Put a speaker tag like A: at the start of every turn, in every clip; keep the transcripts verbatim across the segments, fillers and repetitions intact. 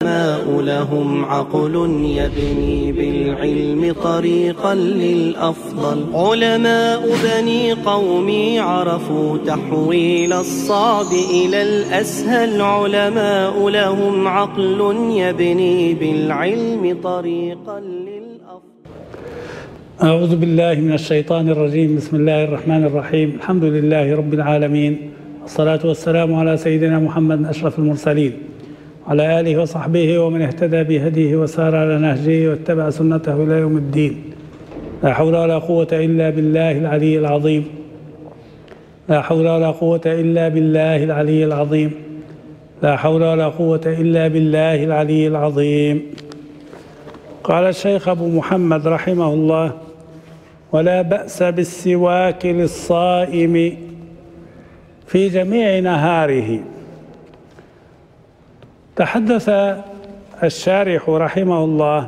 A: العلماء لهم عقل يبني بالعلم طريقا للأفضل. علماء بني قومي عرفوا تحويل الصعب إلى الأسهل. علماء لهم عقل يبني بالعلم طريقا للأفضل.
B: أعوذ بالله من الشيطان الرجيم. بسم الله الرحمن الرحيم. الحمد لله رب العالمين، والصلاة والسلام على سيدنا محمد أشرف المرسلين، على آله وصحبه ومن اهتدى بهديه وسار على نهجه واتبع سنته إلى يوم الدين. لا حول ولا قوة إلا بالله العلي العظيم. لا حول ولا قوة إلا بالله العلي العظيم. لا حول ولا قوة إلا بالله العلي العظيم. قال الشيخ أبو محمد رحمه الله: ولا بأس بالسواك للصائم في جميع نهاره. تحدث الشارح رحمه الله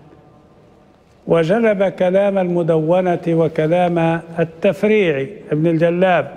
B: وجلب كلام المدونة وكلام التفريع ابن الجلاب،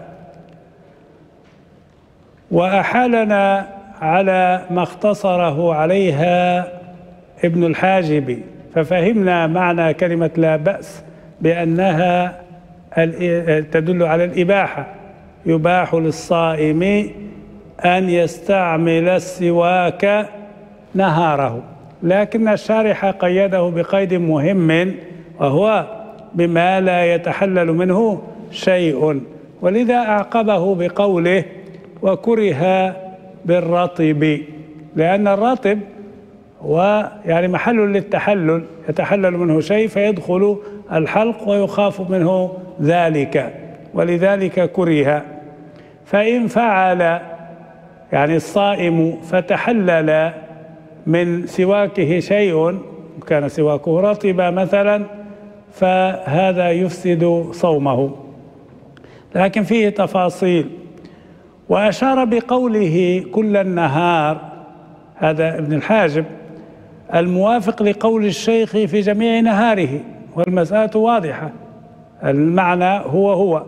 B: وأحالنا على ما اختصره عليها ابن الحاجب، ففهمنا معنى كلمة لا بأس بأنها تدل على الإباحة. يباح للصائم أن يستعمل السواك نهاره، لكن الشارح قيده بقيد مهم، وهو بما لا يتحلل منه شيء، ولذا أعقبه بقوله: وكره بالرطب، لأن الرطب ويعني محل للتحلل، يتحلل منه شيء فيدخل الحلق ويخاف منه ذلك، ولذلك كره. فإن فعل يعني الصائم فتحلل من سواكه شيء، كان سواكه رطبا مثلا، فهذا يفسد صومه، لكن فيه تفاصيل. وأشار بقوله كل النهار، هذا ابن الحاجب، الموافق لقول الشيخ في جميع نهاره، والمسألة واضحة، المعنى هو هو.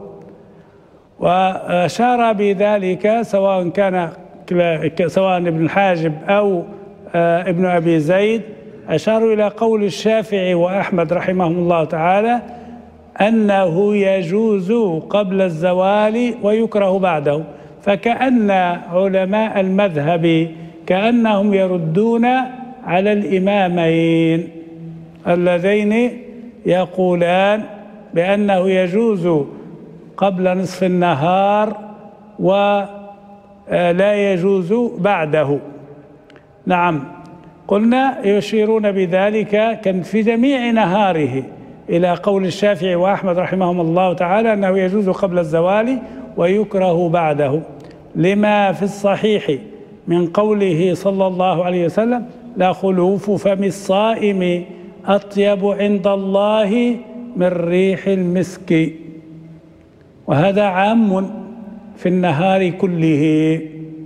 B: وأشار بذلك سواء كان سواء ابن الحاجب أو ابن أبي زيد، أشاروا إلى قول الشافعي وأحمد رحمهم الله تعالى أنه يجوز قبل الزوال ويكره بعده، فكأن علماء المذهب كأنهم يردون على الإمامين اللذين يقولان بأنه يجوز قبل نصف النهار ولا يجوز بعده. نعم، قلنا يشيرون بذلك كان في جميع نهاره إلى قول الشافعي وأحمد رحمهم الله تعالى أنه يجوز قبل الزوال ويكره بعده، لما في الصحيح من قوله صلى الله عليه وسلم: لا خلوف فم الصائم أطيب عند الله من ريح المسك. وهذا عام في النهار كله.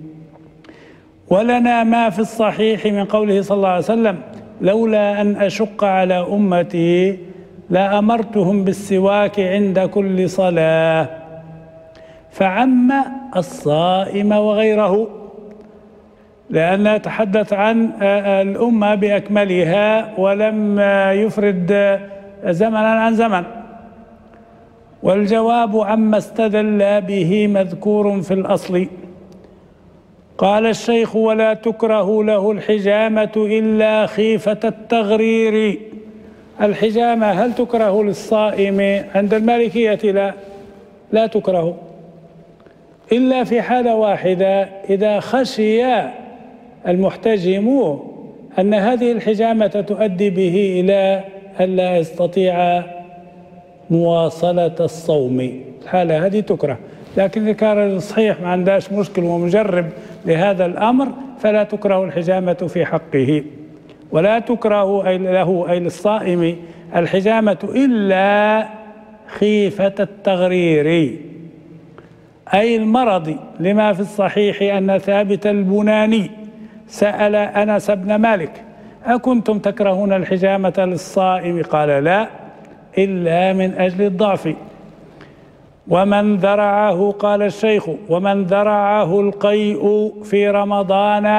B: ولنا ما في الصحيح من قوله صلى الله عليه وسلم: لولا أن أشق على أمتي لأمرتهم بالسواك عند كل صلاة، فعم الصائم وغيره، لأنه تحدث عن الأمة بأكملها ولم يفرد زمنا عن زمن. والجواب عما استدل به مذكور في الأصل. قال الشيخ: ولا تكره له الحجامة إلا خيفة التغرير. الحجامة هل تكره للصائم؟ عند المالكية لا، لا تكره إلا في حالة واحدة: إذا خشي المحتجم أن هذه الحجامة تؤدي به إلى ألا يستطيع مواصلة الصوم، الحالة هذه تكره. لكن إذا كان صحيح ما عندهاش مشكل ومجرب لهذا الأمر فلا تكره الحجامة في حقه. ولا تكره أي له أي للصائم الحجامة إلا خيفة التغرير أي المرض، لما في الصحيح أن ثابت البناني سأل أنس بن مالك: أكنتم تكرهون الحجامة للصائم؟ قال: لا، إلا من أجل الضعف. ومن ذرعه، قال الشيخ: ومن ذرعه القيء في رمضان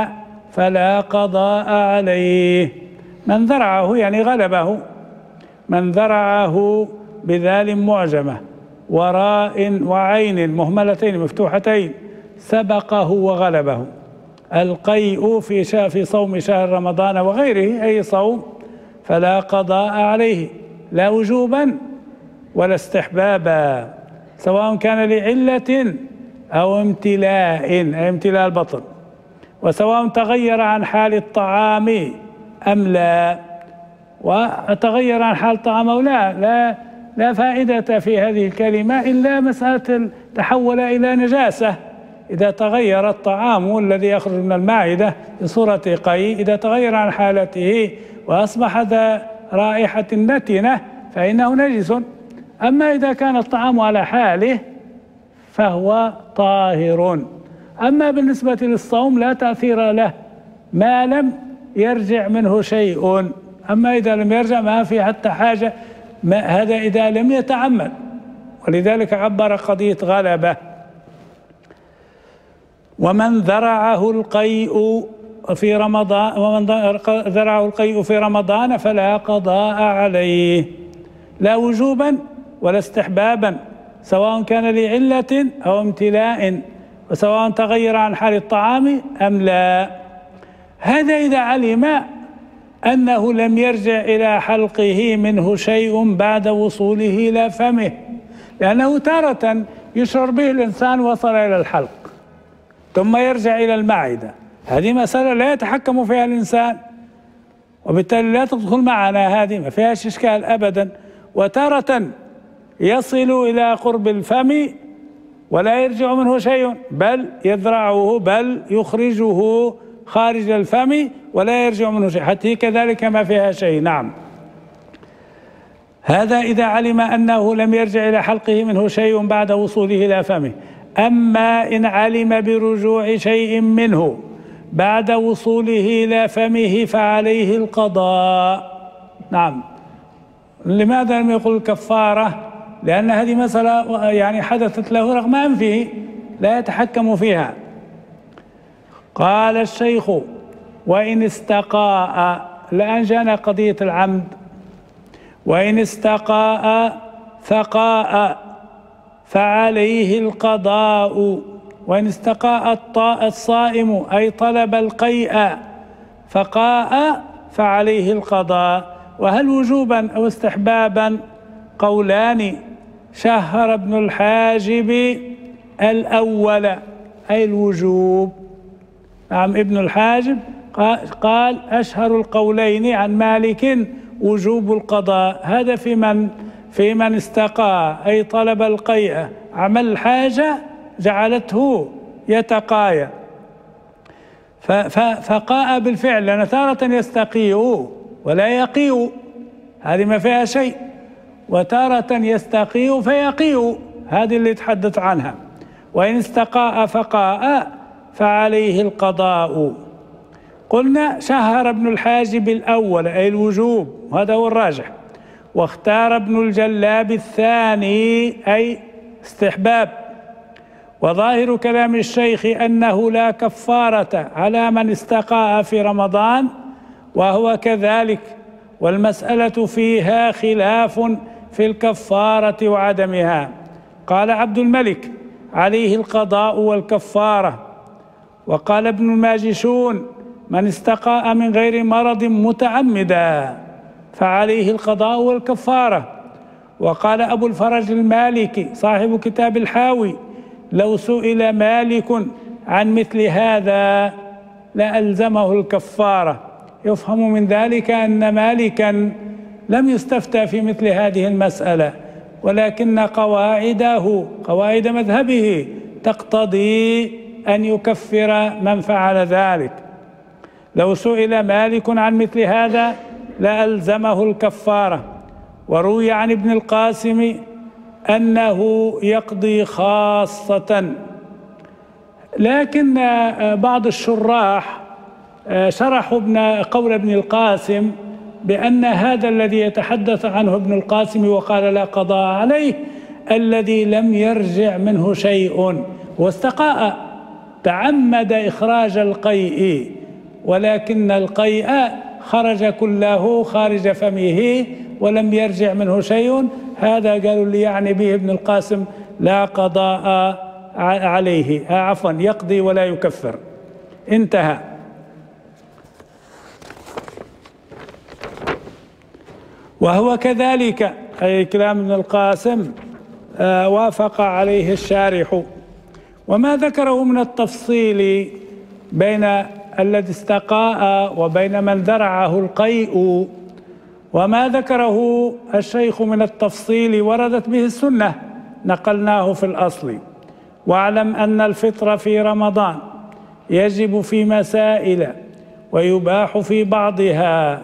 B: فلا قضاء عليه. من ذرعه يعني غلبه، من ذرعه بذال معجمة وراء وعين مهملتين مفتوحتين سبقه وغلبه. القيء في في صوم شهر رمضان وغيره أي صوم فلا قضاء عليه، لا وجوبا ولا استحبابا، سواء كان لعلة أو امتلاء أي امتلاء البطن، وسواء تغير عن حال الطعام أم لا. وتغير عن حال الطعام أو لا لا لا فائدة في هذه الكلمة إلا مسألة تحول إلى نجاسة. إذا تغير الطعام الذي يخرج من المعدة بصورة قيء، إذا تغير عن حالته وأصبح ذا رائحة نتنة فإنه نجس. أما إذا كان الطعام على حاله فهو طاهر. أما بالنسبة للصوم لا تأثير له ما لم يرجع منه شيء. أما إذا لم يرجع ما في حتى حاجة، ما هذا إذا لم يتعمد، ولذلك عبر قضية غلبة. ومن ذرعه القيء في رمضان ومن ذرعه القيء في رمضان فلا قضاء عليه، لا وجوبا ولا استحبابا، سواء كان لعلة أو امتلاء، وسواء تغير عن حال الطعام أم لا. هذا إذا علم أنه لم يرجع إلى حلقه منه شيء بعد وصوله إلى فمه، لأنه تارة يشعر به الإنسان وصل إلى الحلق ثم يرجع إلى المعدة، هذه مسألة لا يتحكم فيها الإنسان، وبالتالي لا تدخل معنا، هذه ما فيهاش إشكال أبدا. وتارة يصل إلى قرب الفم ولا يرجع منه شيء، بل يذرعه بل يخرجه خارج الفم ولا يرجع منه شيء، حتى كذلك ما فيها شيء. نعم، هذا إذا علم أنه لم يرجع إلى حلقه منه شيء بعد وصوله إلى فمه. أما إن علم برجوع شيء منه بعد وصوله إلى فمه فعليه القضاء. نعم، لماذا لم يقل الكفارة؟ لأن هذه مسألة يعني حدثت له رغم أنفه لا يتحكم فيها. قال الشيخ: وإن استقاء، الآن جاءنا قضية العمد، وإن استقاء ثقاء فعليه القضاء. وإن استقاء الصائم أي طلب القيء فقاء فعليه القضاء. وهل وجوبا أو استحبابا؟ قولان. شهر ابن الحاجب الأول أي الوجوب. نعم، ابن الحاجب قال أشهر القولين عن مالك وجوب القضاء. هذا في من في من استقى أي طلب القيء، عمل الحاجة جعلته يتقايا فقاء بالفعل، لأن تارة يستقيء ولا يقيء، هذه ما فيها شيء، وتارة يستقيء فيقيء، هذه اللي يتحدث عنها. وإن استقاء فقاء فعليه القضاء. قلنا شهر ابن الحاجب الأول أي الوجوب، وهذا هو الراجح، واختار ابن الجلاب الثاني أي استحباب. وظاهر كلام الشيخ أنه لا كفارة على من استقاء في رمضان، وهو كذلك، والمسألة فيها خلاف في الكفارة وعدمها. قال عبد الملك: عليه القضاء والكفارة. وقال ابن الماجشون: من استقاء من غير مرض متعمدا فعليه القضاء والكفارة. وقال أبو الفرج المالكي صاحب كتاب الحاوي: لو سئل مالك عن مثل هذا لألزمه الكفارة. يفهم من ذلك أن مالكا لم يستفتى في مثل هذه المسألة، ولكن قواعده قواعد مذهبه تقتضي أن يكفر من فعل ذلك. لو سئل مالك عن مثل هذا لألزمه الكفارة. وروي عن ابن القاسم أنه يقضي خاصة، لكن بعض الشراح شرحوا ابن قول ابن القاسم بأن هذا الذي يتحدث عنه ابن القاسم وقال لا قضاء عليه الذي لم يرجع منه شيء واستقاء، تعمد إخراج القيء ولكن القيء خرج كله خارج فمه ولم يرجع منه شيء، هذا قالوا لي يعني به ابن القاسم لا قضاء عليه، عفوا يقضي ولا يكفر. انتهى. وهو كذلك، أي كلام ابن القاسم آه وافق عليه الشارح. وما ذكره من التفصيل بين الذي استقاء وبين من ذرعه القيء، وما ذكره الشيخ من التفصيل وردت به السنة نقلناه في الأصل. واعلم أن الفطر في رمضان يجب في مسائل ويباح في بعضها.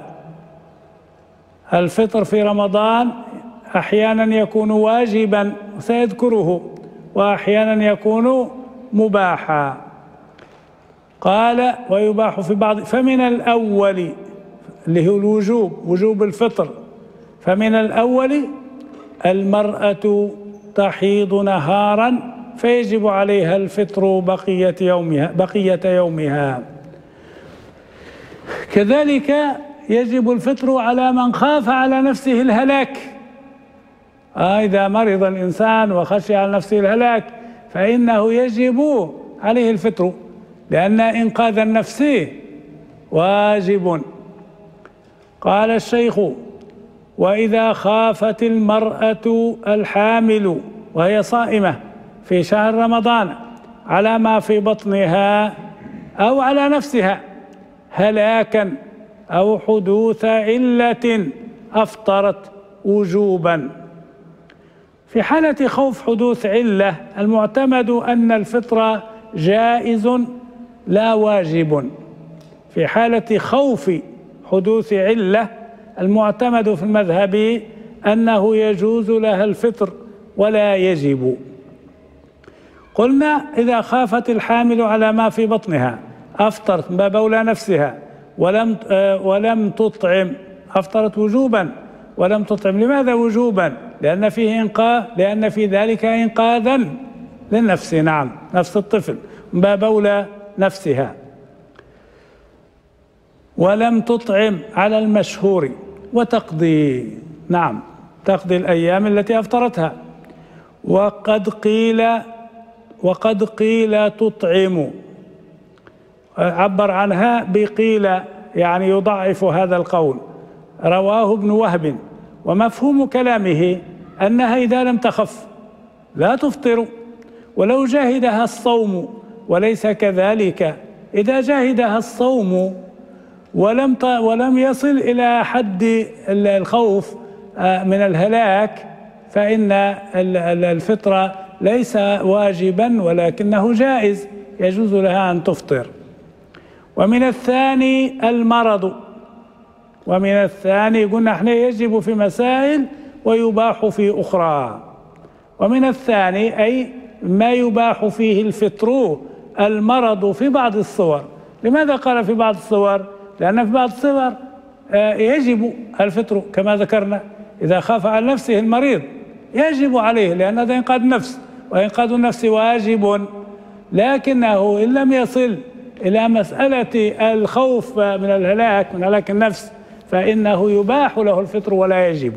B: الفطر في رمضان أحيانا يكون واجبا سيذكره، وأحيانا يكون مباحا. قال ويباح في بعض، فمن الأول اللي هو الوجوب، وجوب الفطر، فمن الأول المرأة تحيض نهارا فيجب عليها الفطر بقية يومها بقية يومها. كذلك يجب الفطر على من خاف على نفسه الهلاك. آه إذا مرض الإنسان وخشي على نفسه الهلاك فإنه يجب عليه الفطر، لأن إنقاذ النفس واجب. قال الشيخ وإذا خافت المرأة الحامل وهي صائمة في شهر رمضان على ما في بطنها أو على نفسها هلاكا أو حدوث علة أفطرت وجوبا. في حالة خوف حدوث علة المعتمد أن الفطر جائز لا واجب. في حالة خوف حدوث علة المعتمد في المذهب أنه يجوز لها الفطر ولا يجب. قلنا إذا خافت الحامل على ما في بطنها أفطرت من باب أولى نفسها ولم ولم تطعم، أفطرت وجوبا ولم تطعم. لماذا وجوبا؟ لأن فيه إنقاذ، لأن في ذلك إنقاذا للنفس، نعم نفس الطفل من باب أولى نفسها. ولم تطعم على المشهور وتقضي، نعم تقضي الأيام التي أفطرتها. وقد قيل وقد قيل تطعم، عبر عنها بقيل يعني يضعف هذا القول، رواه ابن وهب. ومفهوم كلامه أنها إذا لم تخف لا تفطر ولو جاهدها الصوم، وليس كذلك. إذا جاهدها الصوم ولم ولم يصل إلى حد الخوف من الهلاك فإن الفطر ليس واجبا ولكنه جائز، يجوز لها أن تفطر. ومن الثاني المرض، ومن الثاني قلنا احنا يجب في مسائل ويباح في أخرى. ومن الثاني أي ما يباح فيه الفطر المرض في بعض الصور. لماذا قال في بعض الصور؟ لأن في بعض الصور يجب الفطر كما ذكرنا. إذا خاف على نفسه المريض يجب عليه، لأن هذا إنقاذ النفس، وإنقاذ النفس واجب. لكنه إن لم يصل إلى مسألة الخوف من الهلاك، من هلاك النفس، فإنه يباح له الفطر ولا يجب.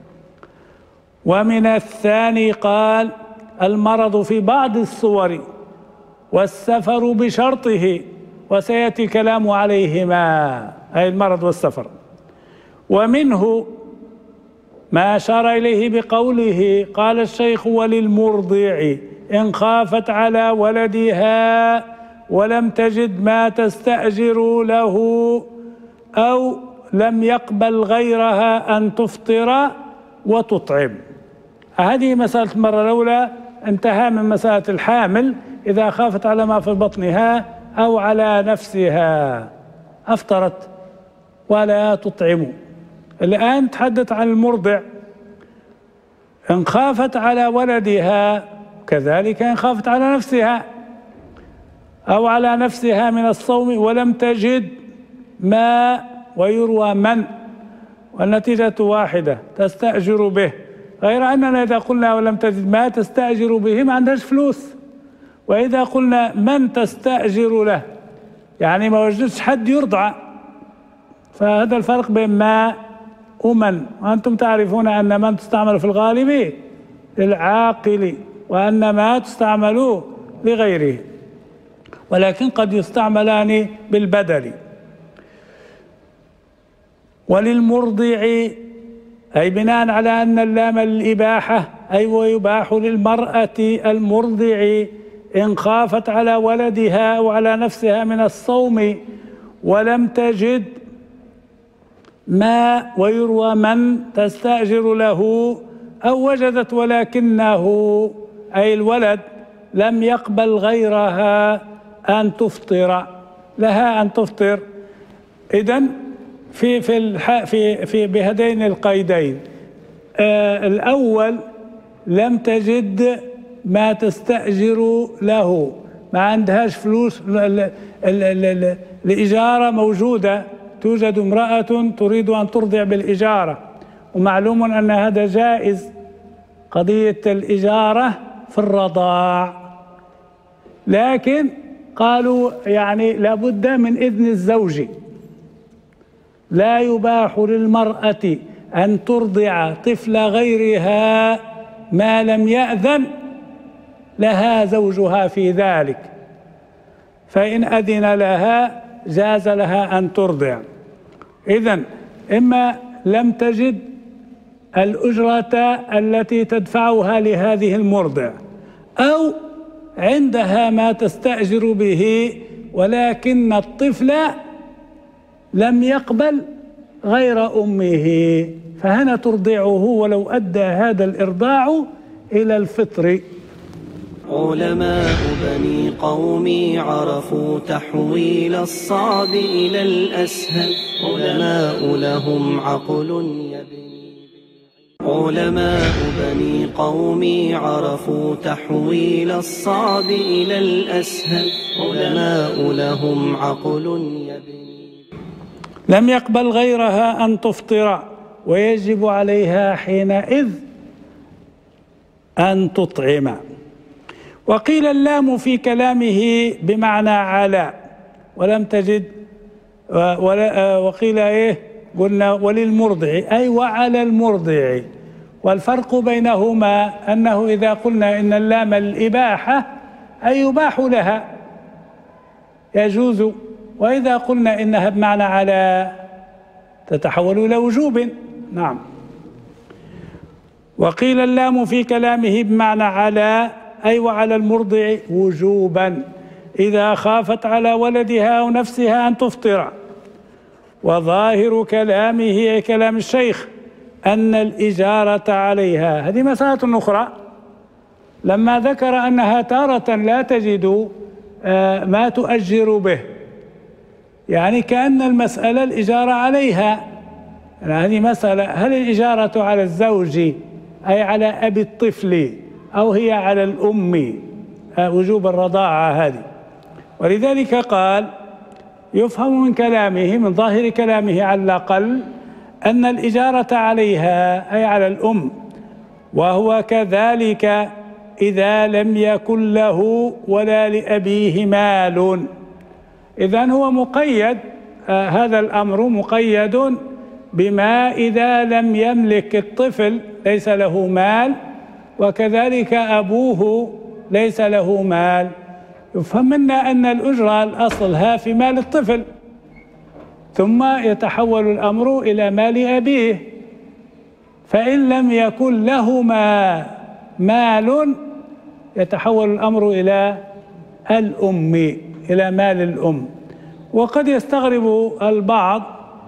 B: ومن الثاني قال المرض في بعض الصور والسفر بشرطه، وسيأتي الكلام عليهما، أي المرض والسفر. ومنه ما أشار إليه بقوله قال الشيخ وللمرضع إن خافت على ولدها ولم تجد ما تستأجر له أو لم يقبل غيرها أن تفطر وتطعم. هذه مسألة المرة الأولى انتهى من مسألة الحامل إذا خافت على ما في بطنها أو على نفسها أفطرت ولا تطعم. الآن تحدث عن المرضع إن خافت على ولدها، كذلك إن خافت على نفسها أو على نفسها من الصوم ولم تجد ما، ويروى من، والنتيجة واحدة تستأجر به. غير أننا إذا قلنا ولم تجد ما تستأجر به ما عندهاش فلوس، وإذا قلنا من تستأجر له يعني ما وجدتش حد يرضع. فهذا الفرق بين ما ومن. وأنتم تعرفون أن من تستعمل في الغالب للعاقل، وأن ما تستعمل لغيره، ولكن قد يستعملان بالبدل. وللمرضع أي بناء على أن اللام الإباحة، أي ويباح للمرأة المرضع إن خافت على ولدها أو على نفسها من الصوم ولم تجد ما، ويروى من تستأجر له أو وجدت ولكنه أي الولد لم يقبل غيرها أن تفطر، لها أن تفطر. إذن في في في في بهذين القيدين، آه الأول لم تجد ما تستأجر له، ما عندهاش فلوس، الإجارة موجودة، توجد امرأة تريد أن ترضع بالإجارة، ومعلوم أن هذا جائز، قضية الإجارة في الرضاع، لكن قالوا يعني لابد من إذن الزوج. لا يباح للمرأة أن ترضع طفل غيرها ما لم يأذن لها زوجها في ذلك، فإن أذن لها جاز لها أن ترضع. إذن إما لم تجد الأجرة التي تدفعها لهذه المرضع، أو عندها ما تستأجر به ولكن الطفل لم يقبل غير أمه، فهنا ترضعه ولو أدى هذا الإرضاع إلى الفطر.
A: علماء بني قومي عرفوا تحويل الصعب إلى الأسهل، علماء لهم عقل يبني علماء بني قومي عرفوا تحويل الصعب إلى الأسهل، علماء لهم عقل يبني
B: لم يقبل غيرها أن تفطر، ويجب عليها حينئذ أن تطعم. وقيل اللام في كلامه بمعنى على، ولم تجد، وقيل إيه قلنا وللمرضع أي وعلى المرضع. والفرق بينهما أنه إذا قلنا إن اللام الإباحة أي يباح لها يجوز، وإذا قلنا إنها بمعنى على تتحول إلى وجوب. نعم. وقيل اللام في كلامه بمعنى على أي وعلى المرضع وجوبا إذا خافت على ولدها أو نفسها أن تفطر. وظاهر كلامه كلام الشيخ أن الإجارة عليها، هذه مسألة أخرى، لما ذكر أنها تارة لا تجد ما تؤجر به، يعني كأن المسألة الإجارة عليها. يعني هذه مسألة، هل الإجارة على الزوج أي على أبي الطفل أو هي على الأم وجوب الرضاعة هذه؟ ولذلك قال يفهم من كلامه، من ظاهر كلامه على الأقل، أن الإجارة عليها أي على الأم، وهو كذلك إذا لم يكن له ولا لأبيه مال. إذن هو مقيد، آه هذا الأمر مقيد بما إذا لم يملك الطفل ليس له مال، وكذلك أبوه ليس له مال. يفهم منا أن الأجرة الأصلها في مال الطفل، ثم يتحول الأمر إلى مال أبيه، فإن لم يكن لهما مال يتحول الأمر إلى الأم، إلى مال الأم. وقد يستغرب البعض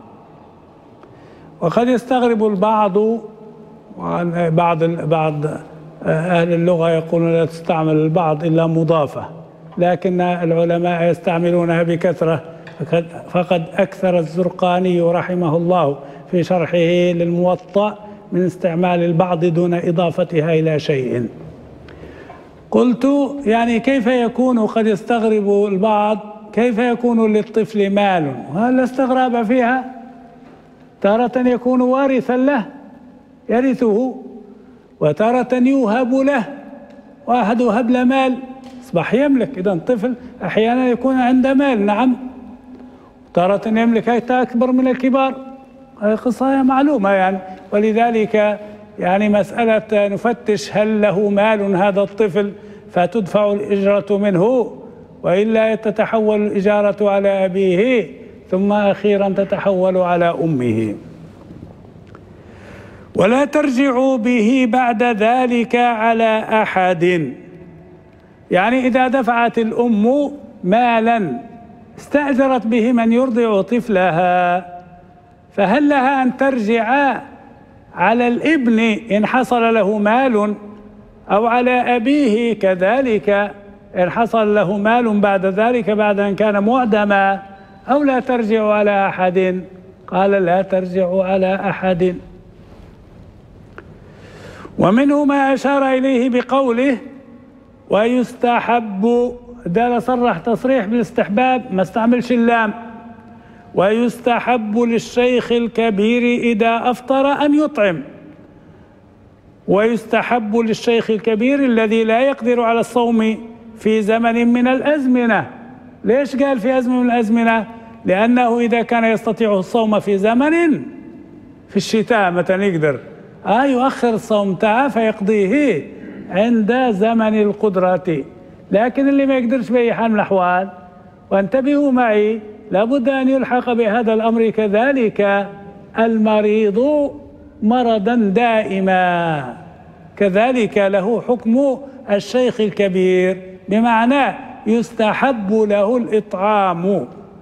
B: وقد يستغرب البعض بعض بعض أهل اللغة يقولون لا تستعمل البعض إلا مضافة، لكن العلماء يستعملونها بكثرة، فقد أكثر الزرقاني رحمه الله في شرحه للموطأ من استعمال البعض دون إضافتها إلى شيء. قلت يعني كيف يكون، قد يستغرب البعض كيف يكون للطفل مال، وهل استغرب فيها؟ تارة يكون وارثا له يرثه، وتارة يوهب له، واحد وهب له مال أصبح يملك. إذن طفل أحيانا يكون عنده مال، نعم تارة يملك حتى أكبر من الكبار، هذه قصة معلومة يعني. ولذلك يعني مسألة نفتش هل له مال هذا الطفل فتدفع الإجرة منه، وإلا تتحول الإجارة على أبيه ثم أخيرا تتحول على أمه. ولا ترجعوا به بعد ذلك على أحد، يعني إذا دفعت الأم مالا استأجرت به من يرضع طفلها، فهل لها أن ترجع على الابن إن حصل له مال، أو على أبيه كذلك إن حصل له مال بعد ذلك بعد أن كان معدما، أو لا ترجع على أحد؟ قال لا ترجع على أحد. ومنه ما أشار إليه بقوله ويستحب، ده صرح تصريح بالاستحباب ما استعملش اللام. ويستحب للشيخ الكبير إذا أفطر أن يطعم. ويستحب للشيخ الكبير الذي لا يقدر على الصوم في زمن من الأزمنة. ليش قال في أزمة من الأزمنة؟ لأنه إذا كان يستطيع الصوم في زمن في الشتاء مثلا يقدر آه يؤخر الصوم تاعه فيقضيه عند زمن القدرة، لكن اللي ما يقدرش بأي حال من الأحوال، وانتبهوا معي لابد أن يلحق بهذا الأمر كذلك المريض مرضا دائما، كذلك له حكم الشيخ الكبير، بمعنى يستحب له الإطعام.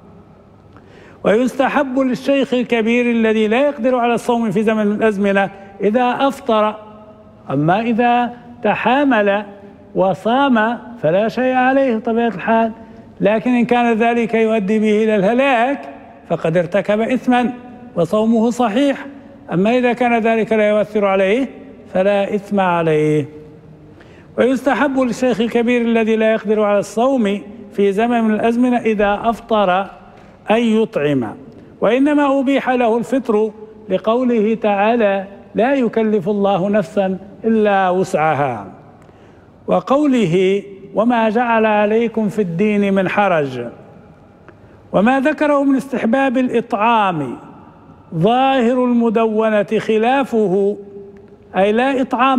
B: ويستحب للشيخ الكبير الذي لا يقدر على الصوم في زمن الأزمنة إذا أفطر. أما إذا تحامل وصام فلا شيء عليه بطبيعة الحال، لكن إن كان ذلك يؤدي به إلى الهلاك فقد ارتكب إثما وصومه صحيح. أما إذا كان ذلك لا يؤثر عليه فلا إثم عليه. ويستحب للشيخ الكبير الذي لا يقدر على الصوم في زمن من الأزمنة إذا أفطر أن يطعم، وإنما أبيح له الفطر لقوله تعالى لا يكلف الله نفسا إلا وسعها، وقوله وما جعل عليكم في الدين من حرج. وما ذكره من استحباب الإطعام ظاهر المدونة خلافه، أي لا إطعام.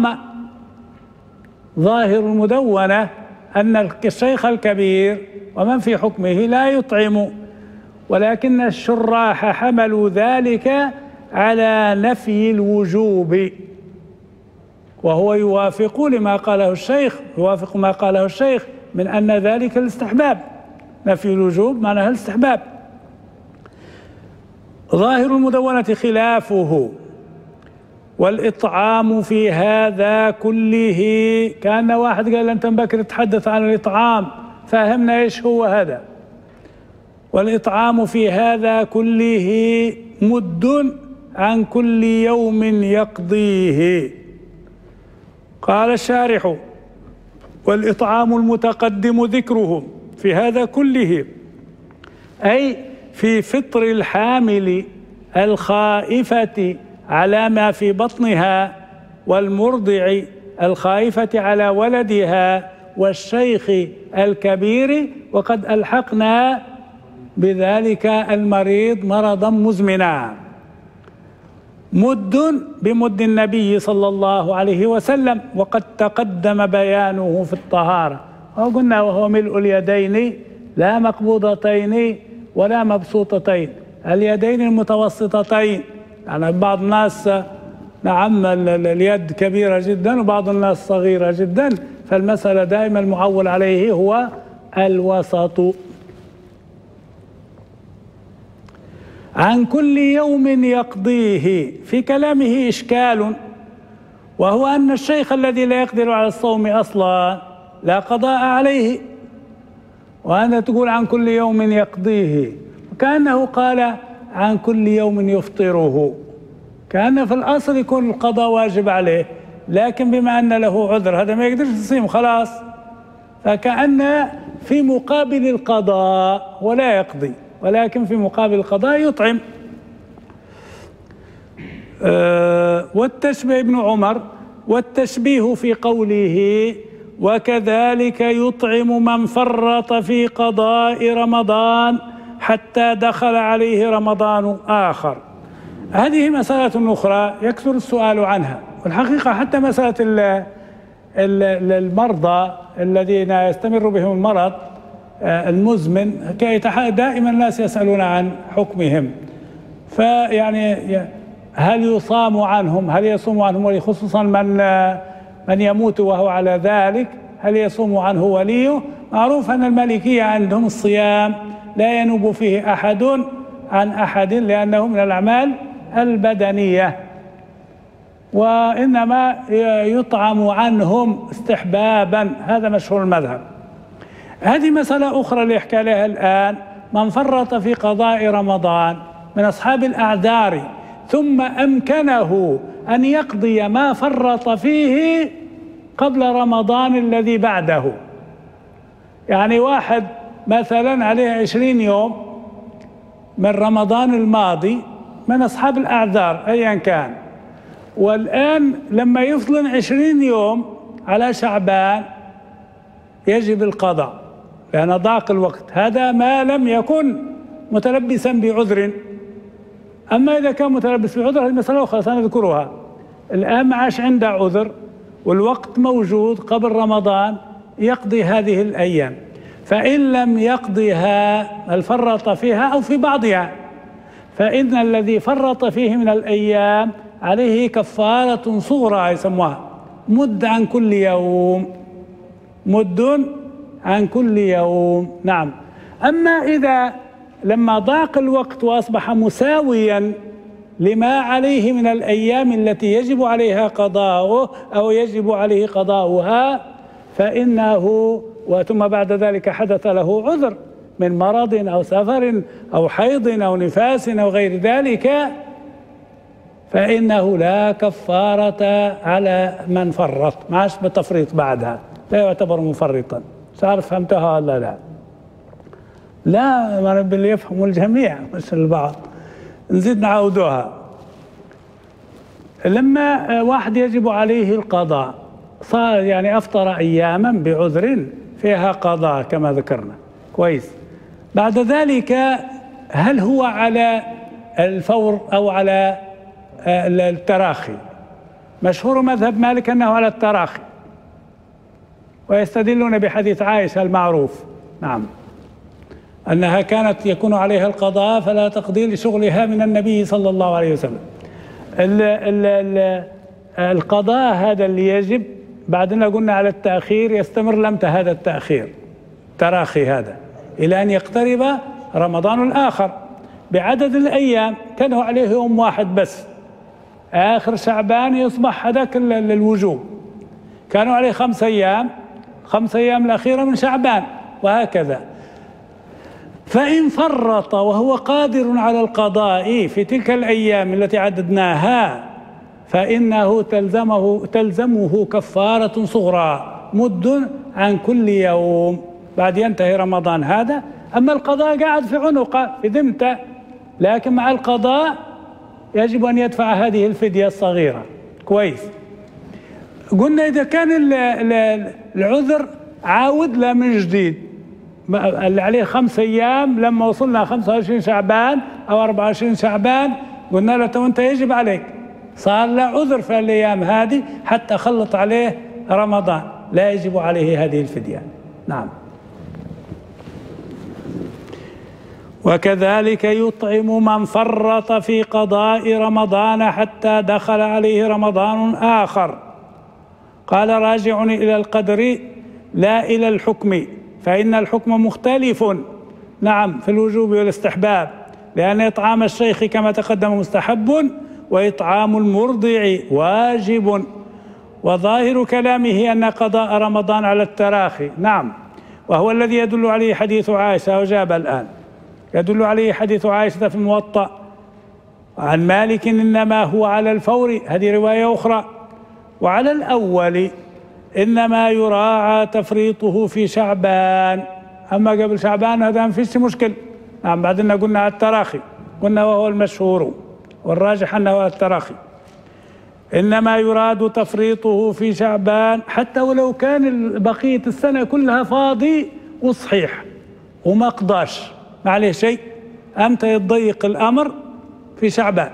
B: ظاهر المدونة أن الشيخ الكبير ومن في حكمه لا يطعم، ولكن الشراح حملوا ذلك على نفي الوجوب، وهو يوافق لما قاله الشيخ، يوافق ما قاله الشيخ من أن ذلك الاستحباب. نفي الوجوب معناها الاستحباب. ظاهر المدونة خلافه، والإطعام في هذا كله، كان واحد قال أنت بكر تتحدث عن الإطعام، فهمنا إيش هو هذا. والإطعام في هذا كله مد عن كل يوم يقضيه. قال الشارح والإطعام المتقدم ذكره في هذا كله أي في فطر الحامل الخائفة على ما في بطنها، والمرضع الخائفة على ولدها، والشيخ الكبير، وقد ألحقنا بذلك المريض مرضا مزمنا. مد بمد النبي صلى الله عليه وسلم، وقد تقدم بيانه في الطهارة، وقلنا وهو ملء اليدين لا مقبوضتين ولا مبسوطتين، اليدين المتوسطتين. يعني بعض الناس نعم اليد كبيرة جدا وبعض الناس صغيرة جدا، فالمسألة دائما المعول عليه هو الوسط. عن كل يوم يقضيه، في كلامه إشكال، وهو أن الشيخ الذي لا يقدر على الصوم أصلا لا قضاء عليه، وأنا تقول عن كل يوم يقضيه، وكأنه قال عن كل يوم يفطره، كأن في الأصل يكون القضاء واجب عليه، لكن بما أن له عذر هذا ما يقدرش يصيم خلاص، فكأن في مقابل القضاء ولا يقضي، ولكن في مقابل القضاء يطعم. أه والتشبيه ابن عمر، والتشبيه في قوله وكذلك يطعم من فرط في قضاء رمضان حتى دخل عليه رمضان آخر. هذه مسألة أخرى يكثر السؤال عنها، والحقيقة حتى مسألة المرضى الذين يستمر بهم المرض المزمن دائما الناس يسألون عن حكمهم، فيعني هل يصام عنهم، هل يصوم عنهم، خصوصا من من يموت وهو على ذلك، هل يصوم عنه وليه؟ معروف أن المالكية عندهم الصيام لا ينوب فيه أحد عن أحد لأنه من الأعمال البدنية، وإنما يطعم عنهم استحبابا، هذا مشهور المذهب. هذه مسألة أخرى اللي يحكي عليها الآن، من فرط في قضاء رمضان من أصحاب الأعذار ثم أمكنه أن يقضي ما فرط فيه قبل رمضان الذي بعده. يعني واحد مثلا عليه عشرين يوم من رمضان الماضي من أصحاب الأعذار أيا كان، والآن لما يفضل عشرين يوم على شعبان يجب القضاء لأن ضاق الوقت، هذا ما لم يكن متلبسا بعذر. أما إذا كان متلبس بعذر هذه مسألة أخرى سنذكرها. الآن ما عاش عنده عذر والوقت موجود قبل رمضان يقضي هذه الأيام، فإن لم يقضيها الفرط فيها أو في بعضها فإن الذي فرط فيه من الأيام عليه كفارة صغرى يسموها، مد عن كل يوم، مد عن كل يوم. نعم. أما إذا لما ضاق الوقت وأصبح مساويا لما عليه من الأيام التي يجب عليها قضاؤه أو يجب عليه قضاؤها فإنه، وثم بعد ذلك حدث له عذر من مرض أو سفر أو حيض أو نفاس أو غير ذلك، فإنه لا كفارة على من فرط، ما عادش بالتفريط بعدها، لا يعتبر مفرطا. مش عارف فهمتها ولا لا؟ لا، ما باللي يفهموا الجميع مش البعض، نزيد نعودوها. لما واحد يجب عليه القضاء صار يعني أفطر أياما بعذر فيها قضاء كما ذكرنا كويس، بعد ذلك هل هو على الفور أو على التراخي؟ مشهور مذهب مالك أنه على التراخي، ويستدلون بحديث عائشة المعروف، نعم، أنها كانت يكون عليها القضاء فلا تقضي لشغلها من النبي صلى الله عليه وسلم. ال ال ال القضاء هذا اللي يجب، بعدنا قلنا على التأخير يستمر لمتى هذا التأخير تراخي هذا إلى أن يقترب رمضان الآخر بعدد الأيام. كان هو عليه يوم واحد بس، آخر شعبان يصبح هذاك الوجوب، كانوا عليه خمس أيام، خمس أيام الأخيرة من شعبان، وهكذا. فإن فرط وهو قادر على القضاء في تلك الأيام التي عددناها فإنه تلزمه تلزمه كفارة صغرى، مد عن كل يوم بعد ينتهي رمضان هذا. أما القضاء قاعد في عنقه في ذمته، لكن مع القضاء يجب أن يدفع هذه الفدية الصغيرة كويس. قلنا إذا كان العذر عاود له من جديد، اللي عليه خمس أيام لما وصلنا خمسة وعشرين شعبان أو أربعة وعشرين شعبان قلنا له وأنت يجب عليك، صار له عذر في الأيام هذه حتى خلط عليه رمضان، لا يجب عليه هذه الفدية. نعم. وكذلك يطعم من فرط في قضاء رمضان حتى دخل عليه رمضان آخر. قال راجع إلى القدر لا إلى الحكم، فإن الحكم مختلف نعم في الوجوب والاستحباب، لأن إطعام الشيخ كما تقدم مستحب وإطعام المرضع واجب، وظاهر كلامه أن قضاء رمضان على التراخي. نعم، وهو الذي يدل عليه حديث عائشة، وجاب الآن يدل عليه حديث عائشة في الموطأ عن مالك إنما هو على الفور، هذه رواية أخرى. وعلى الأول إنما يراعى تفريطه في شعبان، أما قبل شعبان هذا ما فيش مشكل. نعم، بعدين قلنا على التراخي، قلنا وهو المشهور والراجح أنه على التراخي. إنما يراد تفريطه في شعبان حتى ولو كان بقية السنة كلها فاضي وصحيح وما قضاش ما عليه شيء، أمتى يتضيق الأمر؟ في شعبان.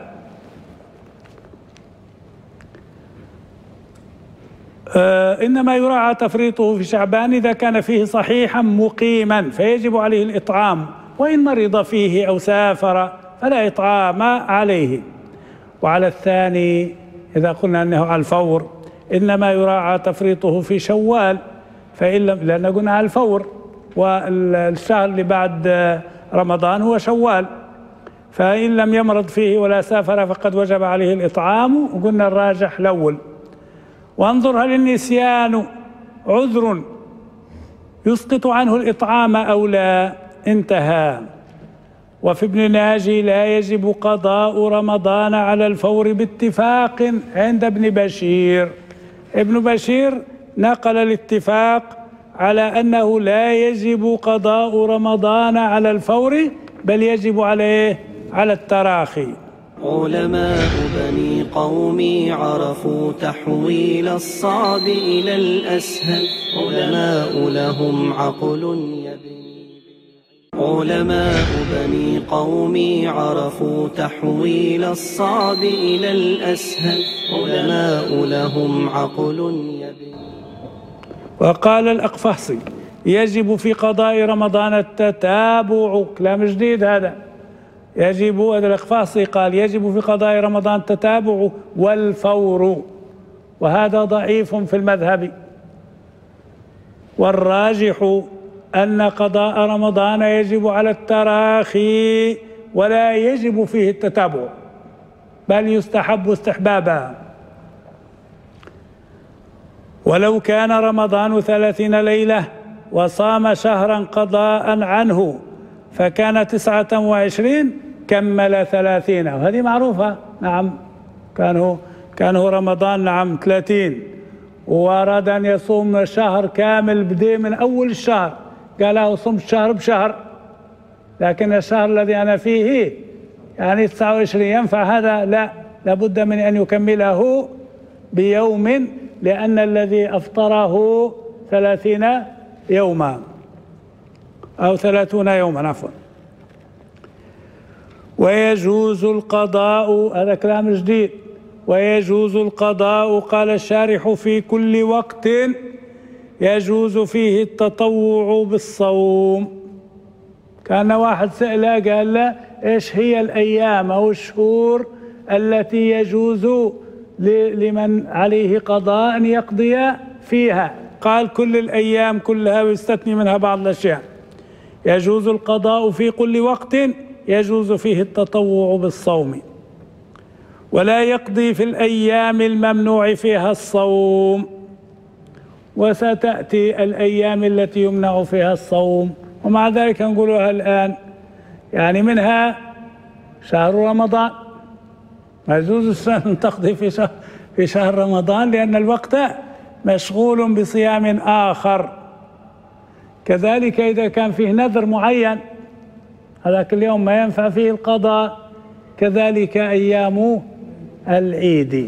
B: آه إنما يراعى تفريطه في شعبان إذا كان فيه صحيحا مقيما فيجب عليه الإطعام، وإن مرض فيه أو سافر فلا إطعام عليه. وعلى الثاني إذا قلنا أنه على الفور إنما يراعى تفريطه في شوال، فإن لم، لأن قلنا على الفور والشهر اللي بعد رمضان هو شوال، فإن لم يمرض فيه ولا سافر فقد وجب عليه الإطعام، وقلنا الراجح الأول. وانظر هل النسيان عذر يسقط عنه الإطعام أو لا؟ انتهى. وفي ابن ناجي لا يجب قضاء رمضان على الفور باتفاق عند ابن بشير. ابن بشير نقل الاتفاق على أنه لا يجب قضاء رمضان على الفور، بل يجب عليه على التراخي.
A: علماء بني قومي عرفوا تحويل الصعب إلى الأسهل، علماء لهم عقل يبني. علماء بني قومي عرفوا تحويل الصعب إلى الأسهل، علماء لهم عقل يبني.
B: وقال الأقفصي يجب في قضاء رمضان التتابع، كلام جديد هذا. يجب، هذا الأقفصي قال يجب في قضاء رمضان التتابع والفور، وهذا ضعيف في المذهب. والراجح أن قضاء رمضان يجب على التراخي ولا يجب فيه التتابع، بل يستحب استحبابا. ولو كان رمضان ثلاثين ليلة وصام شهرا قضاء عنه فكان تسعة وعشرين كمل ثلاثين، وهذه معروفة. نعم، كانوا كانوا رمضان نعم ثلاثين، وأراد أن يصوم شهر كامل بدي من أول الشهر، قال له صم الشهر بشهر، لكن الشهر الذي أنا فيه يعني تسعة وعشرين ينفع هذا؟ لا، لابد من أن يكمله بيوم، لأن الذي أفطره ثلاثين يوما أو ثلاثون يوما عفوا. ويجوز القضاء، هذا كلام جديد، ويجوز القضاء قال الشارح في كل وقت يجوز فيه التطوع بالصوم. كان واحد سأله قال له إيش هي الأيام أو الشهور التي يجوز لمن عليه قضاء أن يقضي فيها؟ قال كل الأيام كلها ويستثني منها بعض الأشياء. يجوز القضاء في كل وقت يجوز فيه التطوع بالصوم، ولا يقضي في الأيام الممنوع فيها الصوم. وستأتي الأيام التي يمنع فيها الصوم، ومع ذلك نقولها الآن، يعني منها شهر رمضان، ما يجوز أن تقضي في شهر في شهر رمضان لأن الوقت مشغول بصيام آخر. كذلك إذا كان فيه نذر معين هذاك اليوم ما ينفع فيه القضاء، كذلك أيام العيد.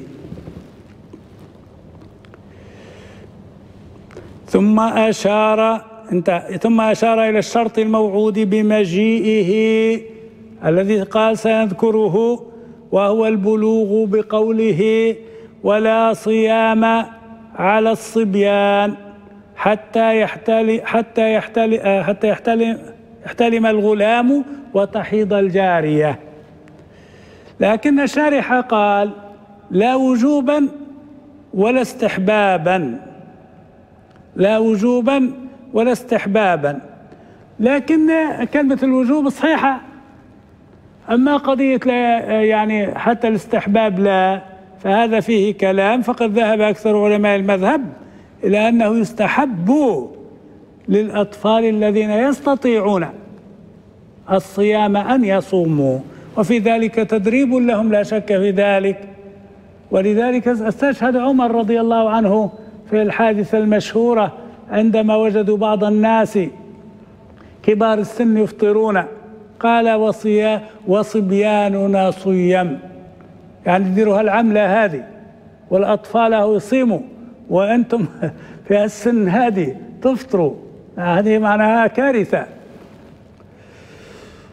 B: ثم أشار ثم أشار إلى الشرط الموعود بمجيئه الذي قال سيذكره، وهو البلوغ بقوله ولا صيام على الصبيان حتى يحتل حتى يحتل حتى يحتلم يحتلم الغلام وتحيض الجارية. لكن الشارح قال لا وجوبا ولا استحبابا، لا وجوبا ولا استحبابا، لكن كلمة الوجوب صحيحة. أما قضية لا يعني حتى الاستحباب لا، فهذا فيه كلام. فقد ذهب أكثر علماء المذهب إلى أنه يستحب للأطفال الذين يستطيعون الصيام أن يصوموا، وفي ذلك تدريب لهم لا شك في ذلك. ولذلك استشهد عمر رضي الله عنه في الحادثة المشهورة عندما وجدوا بعض الناس كبار السن يفطرون، قال وصيا وصبياننا صيام، يعني ديروا هالعملة هذه والأطفال يصيموا وأنتم في السن هذه تفطروا، هذه معناها كارثة.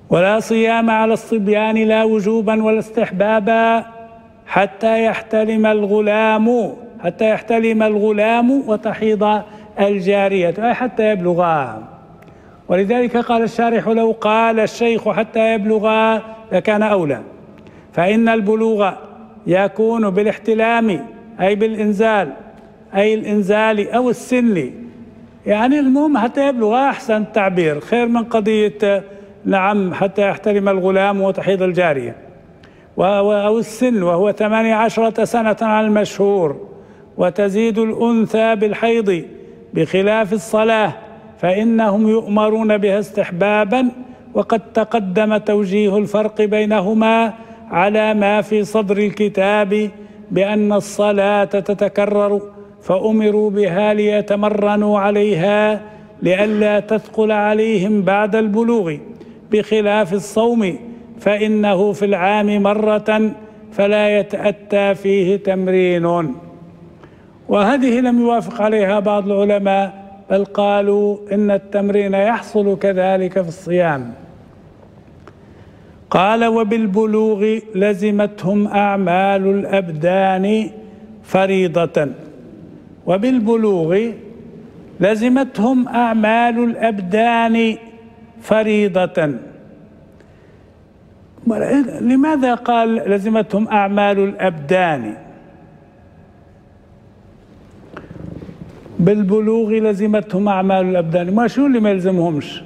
B: ولا صيام على الصبيان لا وجوبا ولا استحبابا حتى يحتلم الغلام حتى يحتلم الغلام وتحيض الجارية، أي حتى يبلغا. ولذلك قال الشارح: لو قال الشيخ حتى يبلغا لكان أولى، فإن البلوغ يكون بالاحتلام أي بالإنزال أي الإنزال أو السن، يعني المهم حتى يبلغ، أحسن تعبير، خير من قضية نعم حتى يحتلم الغلام وتحيض الجارية، أو السن وهو ثمانية عشرة سنة على المشهور. وتزيد الأنثى بالحيض بخلاف الصلاة، فإنهم يؤمرون بها استحبابا، وقد تقدم توجيه الفرق بينهما على ما في صدر الكتاب بأن الصلاة تتكرر، فأمروا بها ليتمرنوا عليها لئلا تثقل عليهم بعد البلوغ، بخلاف الصوم فإنه في العام مرة فلا يتأتى فيه تمرين. وهذه لم يوافق عليها بعض العلماء، بل قالوا إن التمرين يحصل كذلك في الصيام. قال: وبالبلوغ لزمتهم أعمال الأبدان فريضة. وبالبلوغ لزمتهم أعمال الأبدان فريضة. لماذا قال لزمتهم أعمال الأبدان؟ بالبلوغ لزمتهم أعمال الأبدان، ما شو اللي ما يلزمهمش؟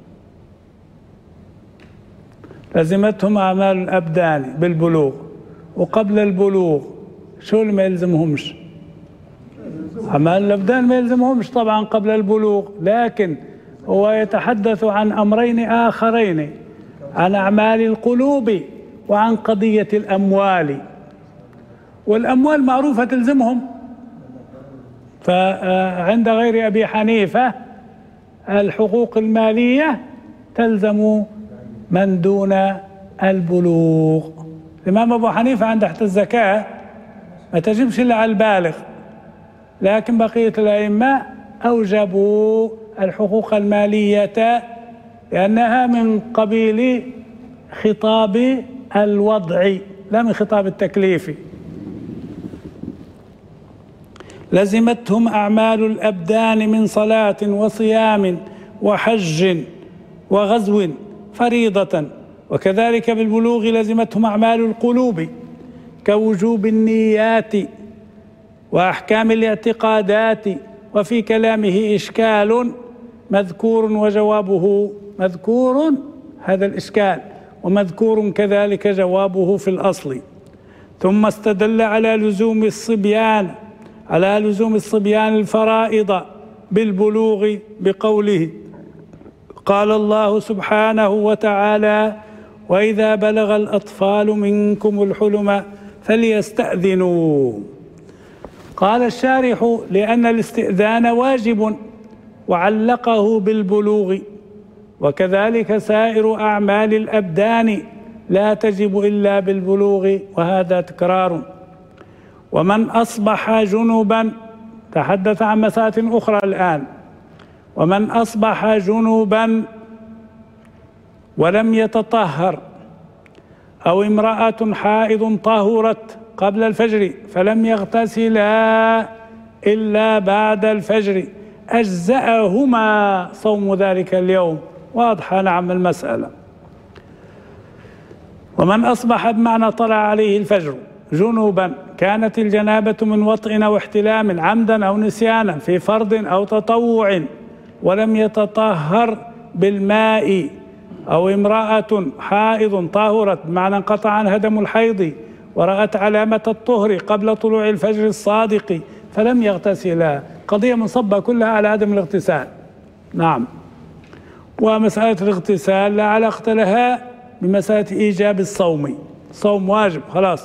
B: لزمتهم أعمال الأبدان بالبلوغ، وقبل البلوغ شو اللي ما يلزمهمش؟ أعمال الأبدان ما يلزمهمش طبعا قبل البلوغ، لكن هو يتحدث عن أمرين آخرين، عن أعمال القلوب وعن قضية الأموال. والأموال معروفة تلزمهم، فعند غير أبي حنيفة الحقوق المالية تلزم من دون البلوغ. الإمام أبو حنيفة عنده حتى الزكاة ما تجبش إلا على البالغ، لكن بقية الأئمة أوجبوا الحقوق المالية لأنها من قبيل خطاب الوضع لا من خطاب التكليف. لزمتهم أعمال الأبدان من صلاة وصيام وحج وغزو فريضة. وكذلك بالبلوغ لزمتهم أعمال القلوب كوجوب النيات وأحكام الاعتقادات. وفي كلامه إشكال مذكور وجوابه مذكور، هذا الإشكال، ومذكور كذلك جوابه في الأصل. ثم استدل على لزوم الصبيان على لزوم الصبيان الفرائض بالبلوغ بقوله: قال الله سبحانه وتعالى: وإذا بلغ الأطفال منكم الحلم فليستأذنوا. قال الشارح: لأن الاستئذان واجب وعلقه بالبلوغ، وكذلك سائر أعمال الأبدان لا تجب إلا بالبلوغ، وهذا تكرار. ومن أصبح جنوبا، تحدث عن مسألة أخرى الآن، ومن أصبح جنوبا ولم يتطهر، أو امرأة حائض طهرت قبل الفجر فلم يغتسلا إلا بعد الفجر، أجزأهما صوم ذلك اليوم. واضحة نعم المسألة. ومن أصبح بمعنى طلع عليه الفجر جنوبا، كانت الجنابة من وطئ أو احتلام عمدا أو نسيانا في فرض أو تطوع، ولم يتطهر بالماء، أو امرأة حائض طاهرت بمعنى انقطع عنها دم الحيض ورأت علامة الطهر قبل طلوع الفجر الصادق فلم يغتسلا. قضية منصبة كلها على عدم الاغتسال. نعم. ومسألة الاغتسال لا علاقة لها بمسألة إيجاب الصوم، صوم واجب خلاص.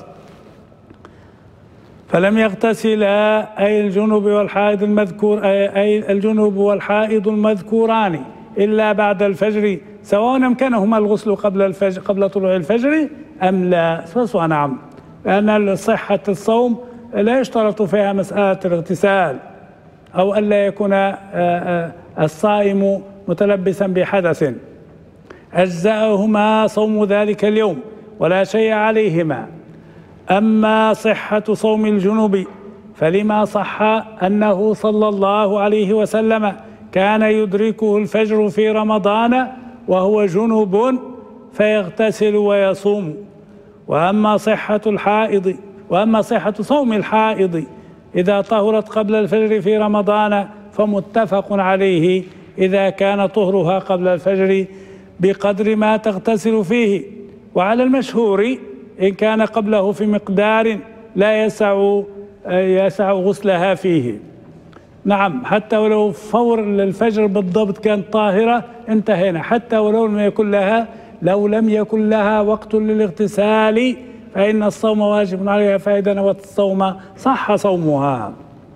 B: فلم يغتسلا أي الجنوب والحائض المذكور أي الجنوب والحائض المذكوران إلا بعد الفجر، سواء أمكنهما الغسل قبل الفجر قبل طلوع الفجر أم لا. فسوى نعم، لأن صحة الصوم لا يشترط فيها مسألة الاغتسال، أو ألا يكون الصائم متلبسا بحدث. أجزأهما صوم ذلك اليوم ولا شيء عليهما. أما صحة صوم الجنوب فلما صح أنه صلى الله عليه وسلم كان يدركه الفجر في رمضان وهو جنوب فيغتسل ويصوم. وأما صحة الحائض وأما صحة صوم الحائض إذا طهرت قبل الفجر في رمضان فمتفق عليه إذا كان طهرها قبل الفجر بقدر ما تغتسل فيه، وعلى المشهور إن كان قبله في مقدار لا يسع يسع غسلها فيه. نعم، حتى ولو فور الفجر بالضبط كانت طاهرة انتهينا، حتى ولو لم يكن لها لو لم يكن لها وقت للاغتسال فإن الصوم واجب عليها، فإذا نوت الصوم صح صومها.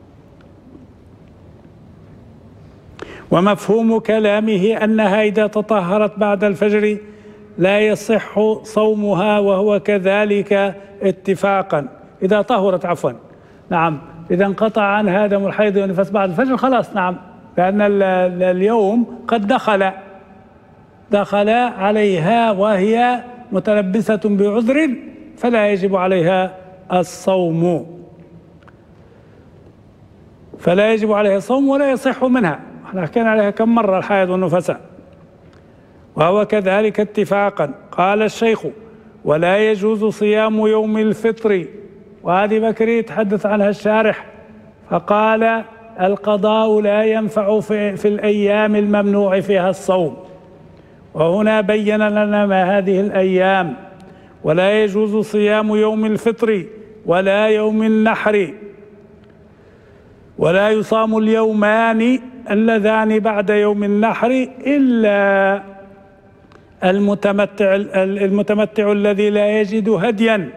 B: ومفهوم كلامه أنها إذا تطهرت بعد الفجر لا يصح صومها، وهو كذلك اتفاقا إذا طهرت عفوا نعم إذا انقطع عنها دم الحيض والنفاس بعد الفجر خلاص نعم، لأن اليوم قد دخل دخل عليها وهي متلبسة بعذر فلا يجب عليها الصوم فلا يجب عليها الصوم ولا يصح منها. احنا حكينا عليها كم مرة الحيض والنفساء، وهو كذلك اتفاقا. قال الشيخ: ولا يجوز صيام يوم الفطر، وهذه بكري يتحدث عنها الشارح فقال: القضاء لا ينفع في, في الأيام الممنوع فيها الصوم، وهنا بين لنا ما هذه الأيام. ولا يجوز صيام يوم الفطر ولا يوم النحر، ولا يصام اليومان اللذان بعد يوم النحر إلا المتمتع المتمتع الذي لا يجد هديا،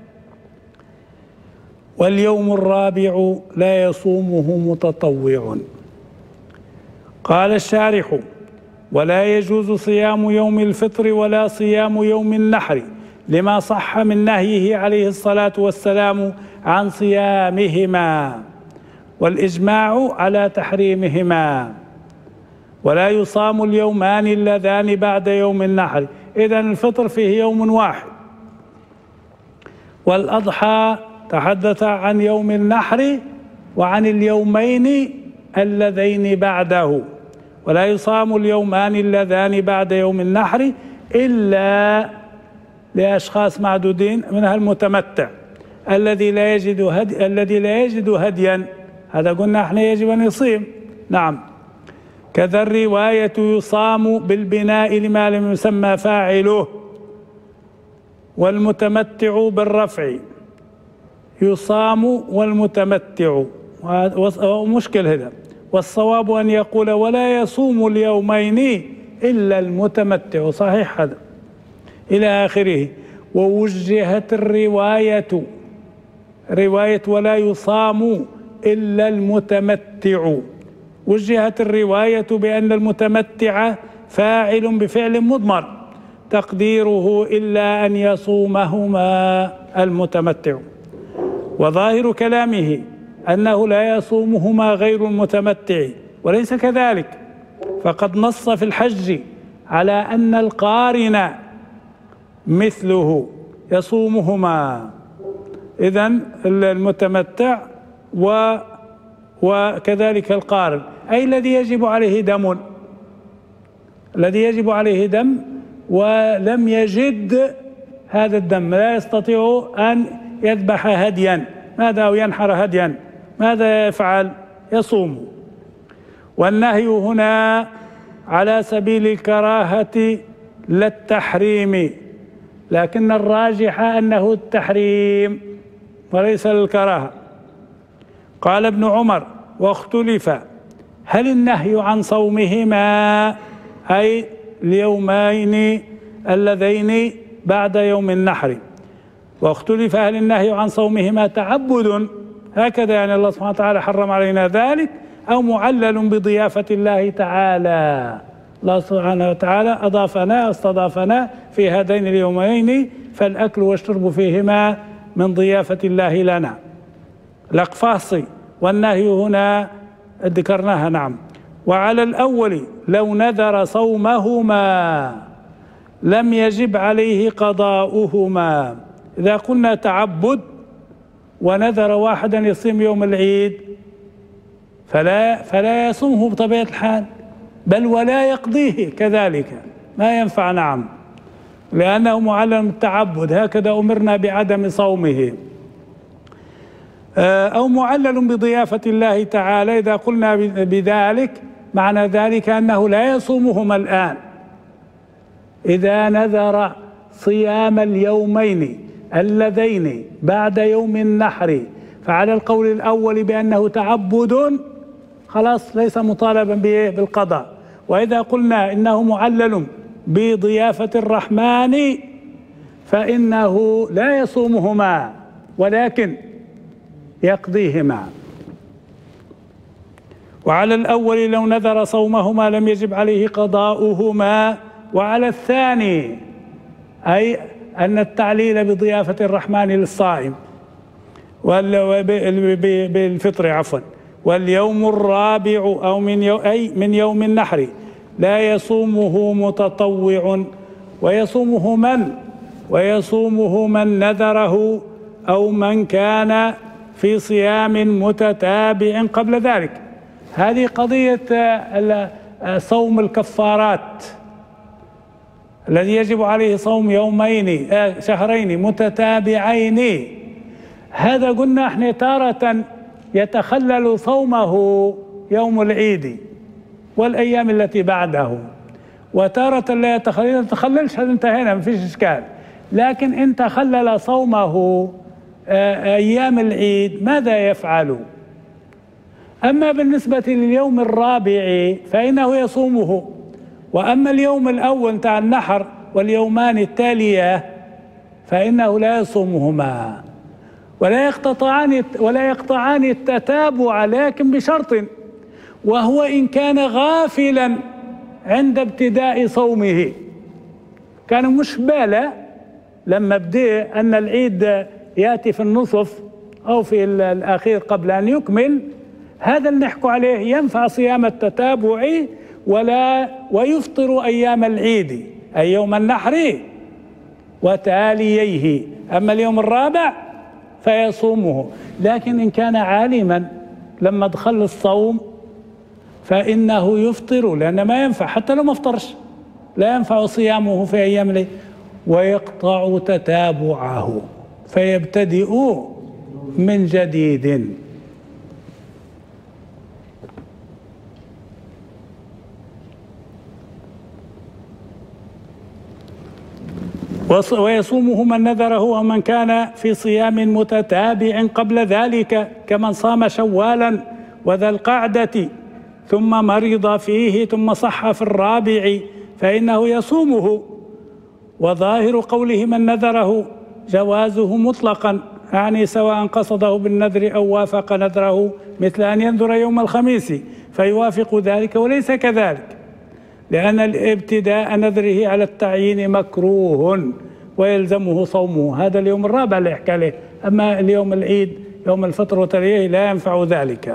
B: واليوم الرابع لا يصومه متطوع. قال الشارح: ولا يجوز صيام يوم الفطر ولا صيام يوم النحر لما صح من نهيه عليه الصلاة والسلام عن صيامهما والإجماع على تحريمهما. ولا يصام اليومان اللذان بعد يوم النحر، إذن الفطر فيه يوم واحد، والأضحى تحدث عن يوم النحر وعن اليومين اللذين بعده. ولا يصام اليومان اللذان بعد يوم النحر إلا لأشخاص معدودين، منها المتمتع الذي لا يجد هدي الذي لا يجد هديا، هذا قلنا احنا يجب أن يصيم. نعم، كذا الرواية يصام بالبناء لما لم يسمى فاعله، والمتمتع بالرفع يصام والمتمتع، ومشكل هذا. والصواب أن يقول: ولا يصوم اليومين إلا المتمتع، صحيح هذا إلى آخره. ووجهت الرواية رواية ولا يصام إلا المتمتع، وجهت الرواية بأن المتمتع فاعل بفعل مضمر تقديره إلا أن يصومهما المتمتع. وظاهر كلامه أنه لا يصومهما غير المتمتع، وليس كذلك، فقد نص في الحج على أن القارن مثله يصومهما. إذن المتمتع و وكذلك القارن، أي الذي يجب عليه دم الذي يجب عليه دم ولم يجد هذا الدم، لا يستطيع أن يذبح هديا، ماذا أو ينحر هديا، ماذا يفعل؟ يصوم. والنهي هنا على سبيل الكراهة لا التحريم، لكن الراجح أنه التحريم وليس الكراهة. قال ابن عمر: واختلف هل النهي عن صومهما أي اليومين اللذين بعد يوم النحر، واختلف هل النهي عن صومهما تعبد، هكذا يعني الله سبحانه وتعالى حرم علينا ذلك، أو معلل بضيافة الله تعالى. الله سبحانه وتعالى أضافنا استضافنا في هذين اليومين، فالأكل والشرب فيهما من ضيافة الله لنا. الأقفاصي والنهي هنا ذكرناها. نعم. وعلى الأول لو نذر صومهما لم يجب عليه قضاؤهما. إذا قلنا تعبد ونذر واحدا يصوم يوم العيد فلا فلا يصومه بطبيعة الحال، بل ولا يقضيه كذلك، ما ينفع. نعم، لأنه معلم التعبد، هكذا أمرنا بعدم صومه. أو معلل بضيافة الله تعالى، إذا قلنا بذلك معنى ذلك أنه لا يصومهما الآن. إذا نذر صيام اليومين اللذين بعد يوم النحر فعلى القول الأول بأنه تعبد، خلاص ليس مطالبا بالقضاء. وإذا قلنا إنه معلل بضيافة الرحمن فإنه لا يصومهما ولكن يقضيهما. وعلى الأول لو نذر صومهما لم يجب عليه قضاؤهما. وعلى الثاني أي أن التعليل بضيافة الرحمن للصائم بالفطر عفوا واليوم الرابع أو من يوم أي من يوم النحر لا يصومه متطوع، ويصومه من ويصومه من نذره أو من كان في صيام متتابع قبل ذلك. هذه قضية صوم الكفارات الذي يجب عليه صوم يومين شهرين متتابعين. هذا قلنا احنا تارة يتخلل صومه يوم العيد والأيام التي بعده، وتارة لا يتخلل تخللش، هذا انتهينا ما فيش إشكال. لكن إن تخلل صومه أيام العيد ماذا يفعل؟ أما بالنسبة لليوم الرابع فإنه يصومه، وأما اليوم الأول تاع النحر واليومان التالية فإنه لا يصومهما ولا يقطعان ولا يقطعان التتابع، لكن بشرط، وهو إن كان غافلا عند ابتداء صومه. كان مش باله لما بدأ أن العيد يأتي في النصف أو في الأخير قبل أن يكمل، هذا اللي نحكوا عليه ينفع صيام التتابع ولا ويفطر أيام العيد أي يوم النحر وتاليه. أما اليوم الرابع فيصومه. لكن إن كان عالما لما دخل الصوم فإنه يفطر، لأن ما ينفع حتى لو ما افطرش لا ينفع صيامه في أيام العيد، ويقطع تتابعه فيبتدئ من جديد. ويصومه من نذره ومن كان في صيام متتابع قبل ذلك، كمن صام شوالا وذا القعدة ثم مرض فيه ثم صح في الرابع فإنه يصومه. وظاهر قوله من نذره جوازه مطلقا، يعني سواء قصده بالنذر أو وافق نذره، مثل أن ينذر يوم الخميس فيوافق ذلك وليس كذلك، لأن الابتداء نذره على التعيين مكروه ويلزمه صومه. هذا اليوم الرابع اللي يحكي عليه. أما اليوم العيد يوم الفطر وتاليه لا ينفع ذلك.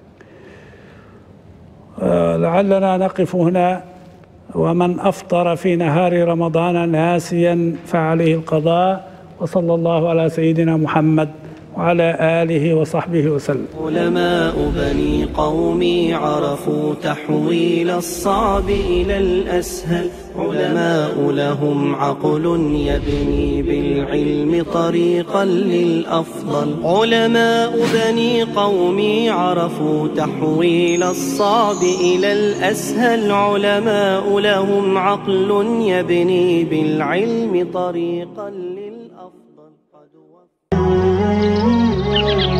B: آه لعلنا نقف هنا. ومن أفطر في نهار رمضان ناسيا فعليه القضاء. وصلى الله على سيدنا محمد وعلى آله وصحبه وسلم.
A: علماء بني قومي عرفوا تحويل الصعب إلى الأسهل، علماء لهم عقل يبني بالعلم طريقا للأفضل. علماء بني قومي عرفوا تحويل الصعب إلى الأسهل، علماء لهم عقل يبني بالعلم طريقا للأفضل.